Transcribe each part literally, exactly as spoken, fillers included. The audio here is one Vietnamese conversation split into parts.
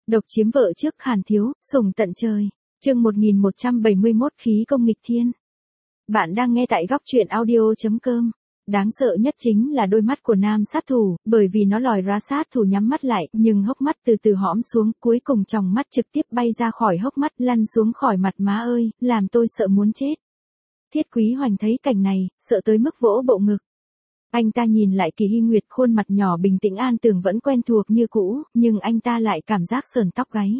Độc chiếm vợ trước Hàn Thiếu, sủng tận trời. Chương một nghìn một trăm bảy mươi mốt khí công nghịch thiên. Bạn đang nghe tại góc truyện audio chấm com. Đáng sợ nhất chính là đôi mắt của nam sát thủ, bởi vì nó lòi ra sát thủ nhắm mắt lại, nhưng hốc mắt từ từ hõm xuống, cuối cùng tròng mắt trực tiếp bay ra khỏi hốc mắt, lăn xuống khỏi mặt má ơi, làm tôi sợ muốn chết. Thiết Quý Hoành thấy cảnh này, sợ tới mức vỗ bộ ngực. Anh ta nhìn lại Kỳ Hy Nguyệt, khuôn mặt nhỏ bình tĩnh an tường vẫn quen thuộc như cũ, nhưng anh ta lại cảm giác sởn tóc gáy.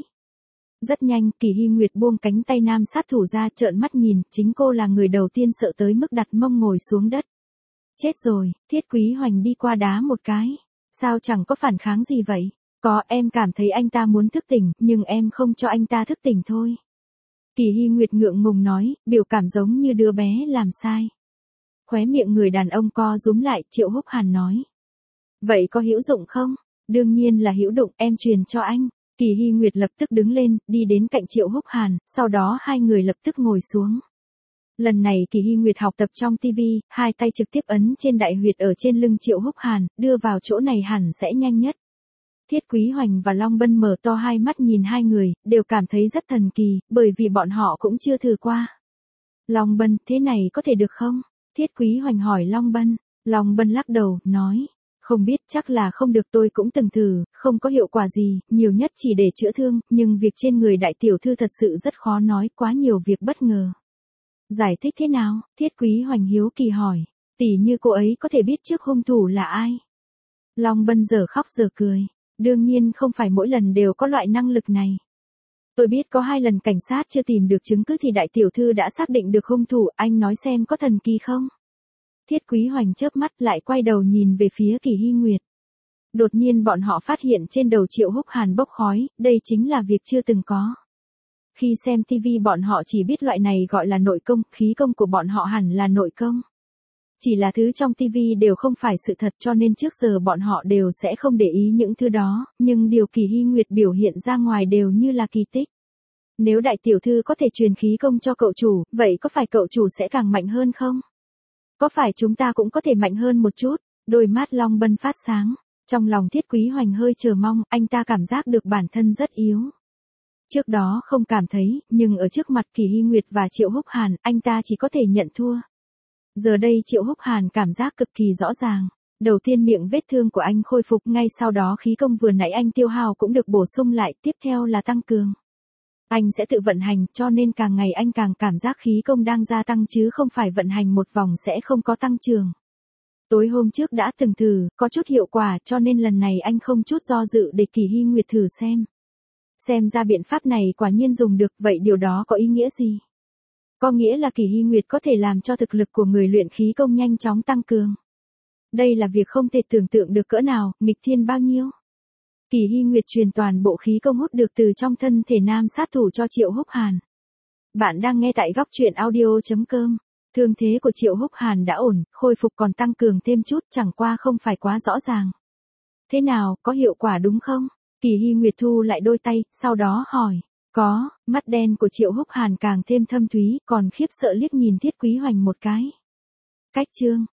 Rất nhanh, Kỳ Hy Nguyệt buông cánh tay nam sát thủ ra, trợn mắt nhìn, chính cô là người đầu tiên sợ tới mức đặt mông ngồi xuống đất. Chết rồi, Thiết Quý Hoành đi qua đá một cái. Sao chẳng có phản kháng gì vậy? Có, em cảm thấy anh ta muốn thức tỉnh, nhưng em không cho anh ta thức tỉnh thôi. Kỳ Hy Nguyệt ngượng ngùng nói, biểu cảm giống như đứa bé làm sai. Khóe miệng người đàn ông co rúm lại, Triệu Húc Hàn nói. Vậy có hữu dụng không? Đương nhiên là hữu dụng, em truyền cho anh. Kỳ Hy Nguyệt lập tức đứng lên, đi đến cạnh Triệu Húc Hàn, sau đó hai người lập tức ngồi xuống. Lần này Kỳ Hy Nguyệt học tập trong tivi, hai tay trực tiếp ấn trên đại huyệt ở trên lưng Triệu Húc Hàn, đưa vào chỗ này hẳn sẽ nhanh nhất. Thiết Quý Hoành và Long Bân mở to hai mắt nhìn hai người, đều cảm thấy rất thần kỳ, bởi vì bọn họ cũng chưa thử qua. Long Bân, thế này có thể được không? Thiết Quý Hoành hỏi Long Bân. Long Bân lắc đầu, nói. Không biết, chắc là không được, tôi cũng từng thử, không có hiệu quả gì, nhiều nhất chỉ để chữa thương, nhưng việc trên người đại tiểu thư thật sự rất khó nói, quá nhiều việc bất ngờ. Giải thích thế nào? Thiết Quý Hoành hiếu kỳ hỏi. Tỉ như cô ấy có thể biết trước hung thủ là ai? Long Bân giờ khóc giờ cười. Đương nhiên không phải mỗi lần đều có loại năng lực này. Tôi biết có hai lần cảnh sát chưa tìm được chứng cứ thì đại tiểu thư đã xác định được hung thủ, anh nói xem có thần kỳ không? Thiết Quý Hoành chớp mắt lại quay đầu nhìn về phía Kỳ Hy Nguyệt. Đột nhiên bọn họ phát hiện trên đầu Triệu Húc Hàn bốc khói, đây chính là việc chưa từng có. Khi xem tivi bọn họ chỉ biết loại này gọi là nội công, khí công của bọn họ hẳn là nội công. Chỉ là thứ trong tivi đều không phải sự thật cho nên trước giờ bọn họ đều sẽ không để ý những thứ đó, nhưng điều Kỳ Hy Nguyệt biểu hiện ra ngoài đều như là kỳ tích. Nếu đại tiểu thư có thể truyền khí công cho cậu chủ, vậy có phải cậu chủ sẽ càng mạnh hơn không? Có phải chúng ta cũng có thể mạnh hơn một chút? Đôi mắt Long Bân phát sáng. Trong lòng Thiết Quý Hoành hơi chờ mong, anh ta cảm giác được bản thân rất yếu. Trước đó không cảm thấy, nhưng ở trước mặt Kỳ Hy Nguyệt và Triệu Húc Hàn, anh ta chỉ có thể nhận thua. Giờ đây Triệu Húc Hàn cảm giác cực kỳ rõ ràng. Đầu tiên miệng vết thương của anh khôi phục, ngay sau đó khí công vừa nãy anh tiêu hao cũng được bổ sung lại, tiếp theo là tăng cường. Anh sẽ tự vận hành, cho nên càng ngày anh càng cảm giác khí công đang gia tăng chứ không phải vận hành một vòng sẽ không có tăng trưởng. Tối hôm trước đã từng thử, có chút hiệu quả cho nên lần này anh không chút do dự để Kỳ Hy Nguyệt thử xem. Xem ra biện pháp này quả nhiên dùng được, vậy điều đó có ý nghĩa gì? Có nghĩa là Kỳ Hy Nguyệt có thể làm cho thực lực của người luyện khí công nhanh chóng tăng cường. Đây là việc không thể tưởng tượng được cỡ nào, nghịch thiên bao nhiêu. Kỳ Hy Nguyệt truyền toàn bộ khí công hút được từ trong thân thể nam sát thủ cho Triệu Húc Hàn. Bạn đang nghe tại góc truyện audio chấm com. Thương thế của Triệu Húc Hàn đã ổn, khôi phục còn tăng cường thêm chút, chẳng qua không phải quá rõ ràng. Thế nào, có hiệu quả đúng không? Kỳ Hy Nguyệt thu lại đôi tay, sau đó hỏi. Có, mắt đen của Triệu Húc Hàn càng thêm thâm thúy, còn khiếp sợ liếc nhìn Thiết Quý Hoành một cái. Cách chương,